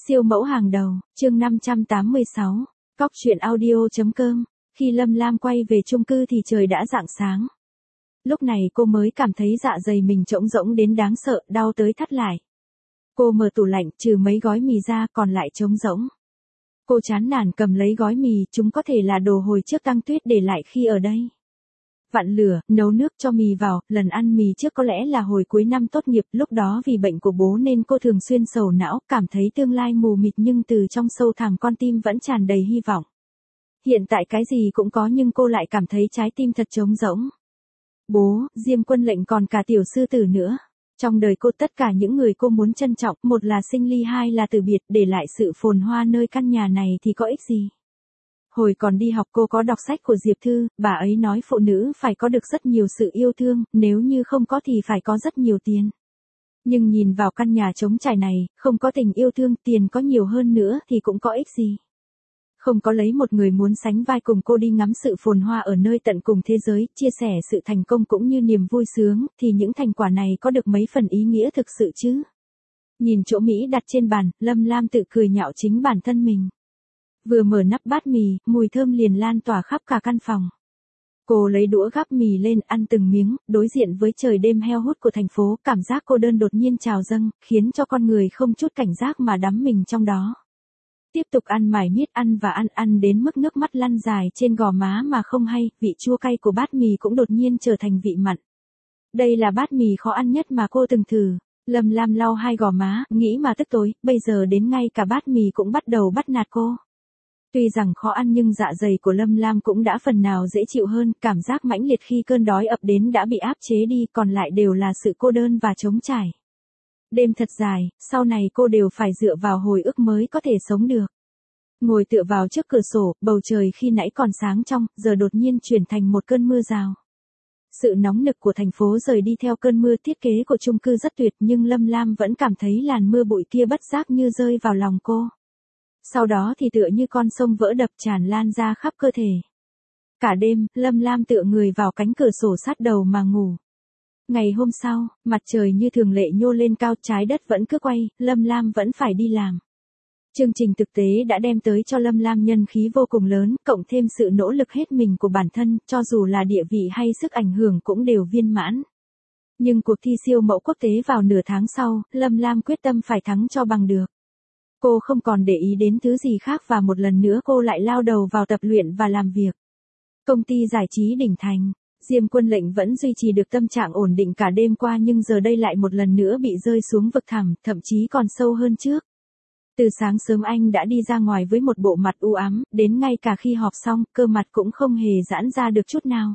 Siêu mẫu hàng đầu, chương 586, cóc truyện audio.com. Khi Lâm Lam quay về chung cư thì trời đã rạng sáng. Lúc này cô mới cảm thấy dạ dày mình trống rỗng đến đáng sợ, đau tới thắt lại. Cô mở tủ lạnh, trừ mấy gói mì ra còn lại trống rỗng. Cô chán nản cầm lấy gói mì, chúng có thể là đồ hồi trước Tăng Tuyết để lại khi ở đây. Vặn lửa, nấu nước cho mì vào, lần ăn mì trước có lẽ là hồi cuối năm tốt nghiệp, lúc đó vì bệnh của bố nên cô thường xuyên sầu não, cảm thấy tương lai mù mịt nhưng từ trong sâu thẳm con tim vẫn tràn đầy hy vọng. Hiện tại cái gì cũng có nhưng cô lại cảm thấy trái tim thật trống rỗng. Bố, Diêm Quân Lệnh còn cả tiểu sư tử nữa. Trong đời cô tất cả những người cô muốn trân trọng, một là sinh ly, hai là từ biệt, để lại sự phồn hoa nơi căn nhà này thì có ích gì. Hồi còn đi học cô có đọc sách của Diệp Thư, bà ấy nói phụ nữ phải có được rất nhiều sự yêu thương, nếu như không có thì phải có rất nhiều tiền. Nhưng nhìn vào căn nhà trống trải này, không có tình yêu thương, tiền có nhiều hơn nữa thì cũng có ích gì. Không có lấy một người muốn sánh vai cùng cô đi ngắm sự phồn hoa ở nơi tận cùng thế giới, chia sẻ sự thành công cũng như niềm vui sướng, thì những thành quả này có được mấy phần ý nghĩa thực sự chứ. Nhìn chỗ Mỹ đặt trên bàn, Lâm Lam tự cười nhạo chính bản thân mình. Vừa mở nắp bát mì, mùi thơm liền lan tỏa khắp cả căn phòng. Cô lấy đũa gắp mì lên, ăn từng miếng, đối diện với trời đêm heo hút của thành phố, cảm giác cô đơn đột nhiên trào dâng, khiến cho con người không chút cảnh giác mà đắm mình trong đó. Tiếp tục ăn mải miết, ăn và ăn đến mức nước mắt lăn dài trên gò má mà không hay, vị chua cay của bát mì cũng đột nhiên trở thành vị mặn. Đây là bát mì khó ăn nhất mà cô từng thử. Lâm Lam lau hai gò má, nghĩ mà tức tối, bây giờ đến ngay cả bát mì cũng bắt đầu bắt nạt cô. Tuy rằng khó ăn nhưng dạ dày của Lâm Lam cũng đã phần nào dễ chịu hơn, cảm giác mãnh liệt khi cơn đói ập đến đã bị áp chế đi, còn lại đều là sự cô đơn và trống trải. Đêm thật dài, sau này cô đều phải dựa vào hồi ức mới có thể sống được. Ngồi tựa vào trước cửa sổ, bầu trời khi nãy còn sáng trong, giờ đột nhiên chuyển thành một cơn mưa rào. Sự nóng nực của thành phố rời đi theo cơn mưa, thiết kế của chung cư rất tuyệt nhưng Lâm Lam vẫn cảm thấy làn mưa bụi kia bất giác như rơi vào lòng cô. Sau đó thì tựa như con sông vỡ đập tràn lan ra khắp cơ thể. Cả đêm, Lâm Lam tựa người vào cánh cửa sổ sát đầu mà ngủ. Ngày hôm sau, mặt trời như thường lệ nhô lên cao, trái đất vẫn cứ quay, Lâm Lam vẫn phải đi làm. Chương trình thực tế đã đem tới cho Lâm Lam nhân khí vô cùng lớn, cộng thêm sự nỗ lực hết mình của bản thân, cho dù là địa vị hay sức ảnh hưởng cũng đều viên mãn. Nhưng cuộc thi siêu mẫu quốc tế vào nửa tháng sau, Lâm Lam quyết tâm phải thắng cho bằng được. Cô không còn để ý đến thứ gì khác và một lần nữa cô lại lao đầu vào tập luyện và làm việc. Công ty giải trí đỉnh thành, Diêm Quân Lệnh vẫn duy trì được tâm trạng ổn định cả đêm qua nhưng giờ đây lại một lần nữa bị rơi xuống vực thẳm, thậm chí còn sâu hơn trước. Từ sáng sớm anh đã đi ra ngoài với một bộ mặt u ám, đến ngay cả khi họp xong, cơ mặt cũng không hề giãn ra được chút nào.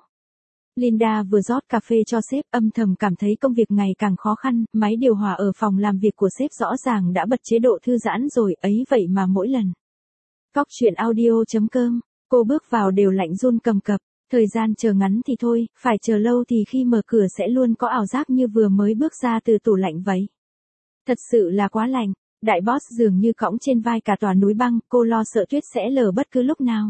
Linda vừa rót cà phê cho sếp, âm thầm cảm thấy công việc ngày càng khó khăn, máy điều hòa ở phòng làm việc của sếp rõ ràng đã bật chế độ thư giãn rồi, ấy vậy mà mỗi lần. Cóc truyện audio.com, cô bước vào đều lạnh run cầm cập, thời gian chờ ngắn thì thôi, phải chờ lâu thì khi mở cửa sẽ luôn có ảo giác như vừa mới bước ra từ tủ lạnh vậy. Thật sự là quá lạnh, đại boss dường như cõng trên vai cả tòa núi băng, cô lo sợ tuyết sẽ lở bất cứ lúc nào.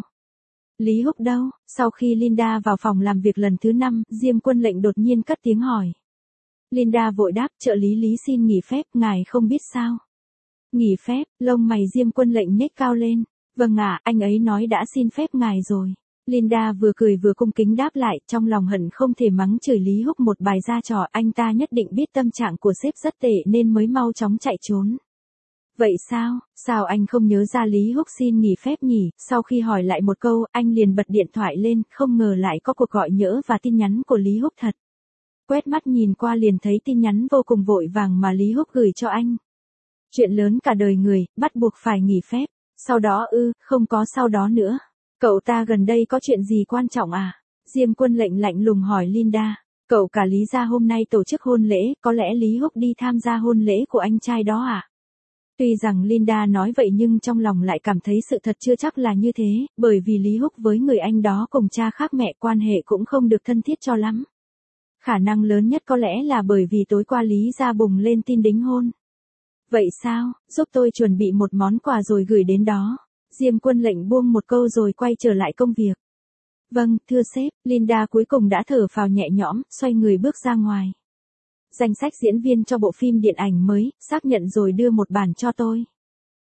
Lý Húc đâu? Sau khi Linda vào phòng làm việc lần thứ 5, Diêm Quân Lệnh đột nhiên cất tiếng hỏi. Linda vội đáp, trợ lý Lý xin nghỉ phép, ngài không biết sao? Nghỉ phép? Lông mày Diêm Quân Lệnh nhếch cao lên. Vâng ạ, anh ấy nói đã xin phép ngài rồi. Linda vừa cười vừa cung kính đáp lại, trong lòng hận không thể mắng chửi Lý Húc một bài ra trò, anh ta nhất định biết tâm trạng của sếp rất tệ nên mới mau chóng chạy trốn. Vậy sao anh không nhớ ra Lý Húc xin nghỉ phép nhỉ? Sau khi hỏi lại một câu, anh liền bật điện thoại lên, không ngờ lại có cuộc gọi nhỡ và tin nhắn của Lý Húc thật. Quét mắt nhìn qua liền thấy tin nhắn vô cùng vội vàng mà Lý Húc gửi cho anh. Chuyện lớn cả đời người, bắt buộc phải nghỉ phép. Sau đó không có sau đó nữa. Cậu ta gần đây có chuyện gì quan trọng à? Diêm Quân Lệnh lạnh lùng hỏi Linda. Cậu cả Lý gia hôm nay tổ chức hôn lễ, có lẽ Lý Húc đi tham gia hôn lễ của anh trai đó à? Tuy rằng Linda nói vậy nhưng trong lòng lại cảm thấy sự thật chưa chắc là như thế, bởi vì Lý Húc với người anh đó cùng cha khác mẹ quan hệ cũng không được thân thiết cho lắm. Khả năng lớn nhất có lẽ là bởi vì tối qua Lý gia bùng lên tin đính hôn. Vậy sao, giúp tôi chuẩn bị một món quà rồi gửi đến đó. Diêm Quân Lệnh buông một câu rồi quay trở lại công việc. Vâng, thưa sếp, Linda cuối cùng đã thở phào nhẹ nhõm, xoay người bước ra ngoài. Danh sách diễn viên cho bộ phim điện ảnh mới, xác nhận rồi đưa một bản cho tôi.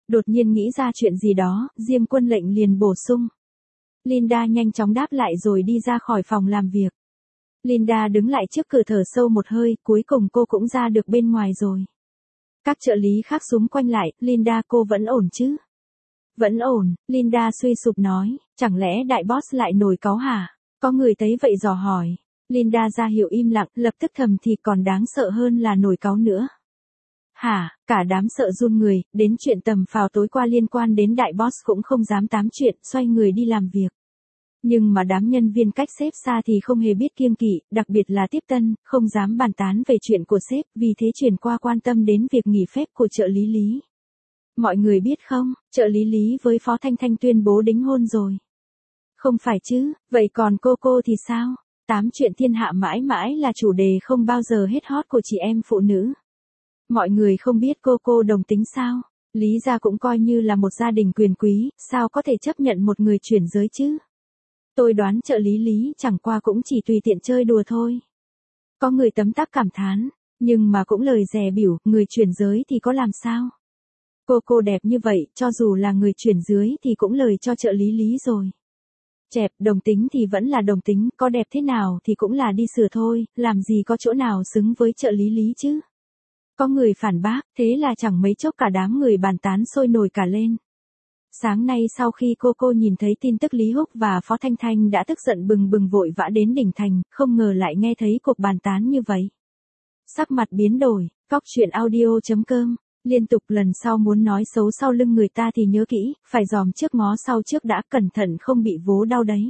Đột nhiên nghĩ ra chuyện gì đó, Diêm Quân lệnh liền bổ sung. Linda nhanh chóng đáp lại rồi đi ra khỏi phòng làm việc. Linda đứng lại trước cửa thở sâu một hơi, cuối cùng cô cũng ra được bên ngoài rồi. Các trợ lý khác xúm quanh lại, Linda cô vẫn ổn chứ? Vẫn ổn, Linda suy sụp nói, chẳng lẽ đại boss lại nổi cáu hả? Có người thấy vậy dò hỏi. Linda ra hiệu im lặng, lập tức thầm thì còn đáng sợ hơn là nổi cáu nữa. Hả, cả đám sợ run người, đến chuyện tầm phào tối qua liên quan đến đại boss cũng không dám tám chuyện, xoay người đi làm việc. Nhưng mà đám nhân viên cách sếp xa thì không hề biết kiêng kỵ, đặc biệt là tiếp tân, không dám bàn tán về chuyện của sếp, vì thế chuyển qua quan tâm đến việc nghỉ phép của trợ lý Lý. Mọi người biết không, trợ lý Lý với Phó Thanh Thanh tuyên bố đính hôn rồi. Không phải chứ, vậy còn cô thì sao? Tám chuyện thiên hạ mãi mãi là chủ đề không bao giờ hết hot của chị em phụ nữ. Mọi người không biết cô đồng tính sao? Lý gia cũng coi như là một gia đình quyền quý, sao có thể chấp nhận một người chuyển giới chứ? Tôi đoán trợ lý Lý chẳng qua cũng chỉ tùy tiện chơi đùa thôi. Có người tấm tắc cảm thán, nhưng mà cũng lời dè bỉu, người chuyển giới thì có làm sao? Cô đẹp như vậy, cho dù là người chuyển dưới thì cũng lời cho trợ lý Lý rồi. Chẹp, đồng tính thì vẫn là đồng tính, có đẹp thế nào thì cũng là đi sửa thôi, làm gì có chỗ nào xứng với trợ lý Lý chứ? Có người phản bác, thế là chẳng mấy chốc cả đám người bàn tán sôi nổi cả lên. Sáng nay sau khi cô nhìn thấy tin tức Lý Húc và Phó Thanh Thanh đã tức giận bừng bừng vội vã đến đỉnh thành, không ngờ lại nghe thấy cuộc bàn tán như vậy. Sắc mặt biến đổi, Cóc Truyện Audio.com, liên tục lần sau muốn nói xấu sau lưng người ta thì nhớ kỹ, phải dòm trước ngó sau trước đã, cẩn thận không bị vố đau đấy.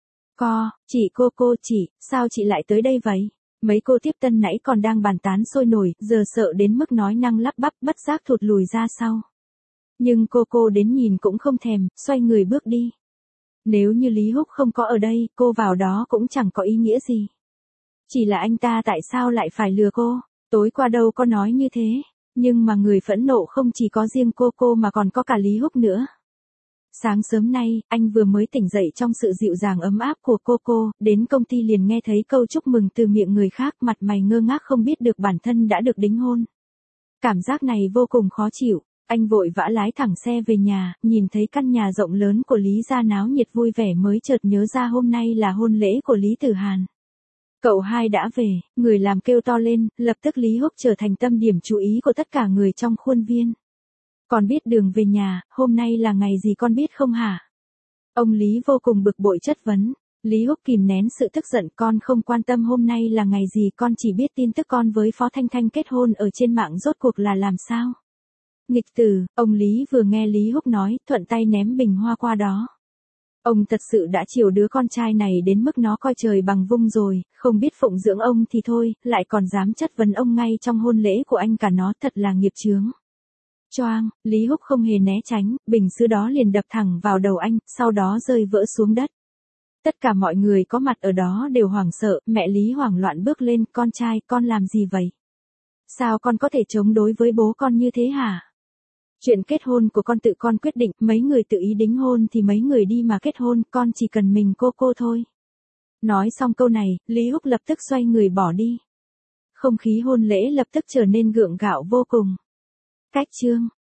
Cô, chị, sao chị lại tới đây vậy? Mấy cô tiếp tân nãy còn đang bàn tán sôi nổi, giờ sợ đến mức nói năng lắp bắp bất giác thụt lùi ra sau. Nhưng cô đến nhìn cũng không thèm, xoay người bước đi. Nếu như Lý Húc không có ở đây, cô vào đó cũng chẳng có ý nghĩa gì. Chỉ là anh ta tại sao lại phải lừa cô? Tối qua đâu có nói như thế. Nhưng mà người phẫn nộ không chỉ có riêng cô mà còn có cả Lý Húc nữa. Sáng sớm nay, anh vừa mới tỉnh dậy trong sự dịu dàng ấm áp của cô, đến công ty liền nghe thấy câu chúc mừng từ miệng người khác, mặt mày ngơ ngác không biết được bản thân đã được đính hôn. Cảm giác này vô cùng khó chịu, anh vội vã lái thẳng xe về nhà, nhìn thấy căn nhà rộng lớn của Lý gia náo nhiệt vui vẻ mới chợt nhớ ra hôm nay là hôn lễ của Lý Tử Hàn. Cậu hai đã về, người làm kêu to lên, lập tức Lý Húc trở thành tâm điểm chú ý của tất cả người trong khuôn viên. Con biết đường về nhà, hôm nay là ngày gì con biết không hả? Ông Lý vô cùng bực bội chất vấn. Lý Húc kìm nén sự tức giận, con không quan tâm hôm nay là ngày gì, con chỉ biết tin tức con với Phó Thanh Thanh kết hôn ở trên mạng rốt cuộc là làm sao. Nghịch tử, ông Lý vừa nghe Lý Húc nói, thuận tay ném bình hoa qua đó. Ông thật sự đã chiều đứa con trai này đến mức nó coi trời bằng vung rồi, không biết phụng dưỡng ông thì thôi, lại còn dám chất vấn ông ngay trong hôn lễ của anh cả, nó thật là nghiệp chướng. Choang, Lý Húc không hề né tránh, bình sứ đó liền đập thẳng vào đầu anh, sau đó rơi vỡ xuống đất. Tất cả mọi người có mặt ở đó đều hoảng sợ, mẹ Lý hoảng loạn bước lên, con trai, con làm gì vậy? Sao con có thể chống đối với bố con như thế hả? Chuyện kết hôn của con tự con quyết định, mấy người tự ý đính hôn thì mấy người đi mà kết hôn, con chỉ cần mình cô thôi. Nói xong câu này, Lý Húc lập tức xoay người bỏ đi. Không khí hôn lễ lập tức trở nên gượng gạo vô cùng. Cách chương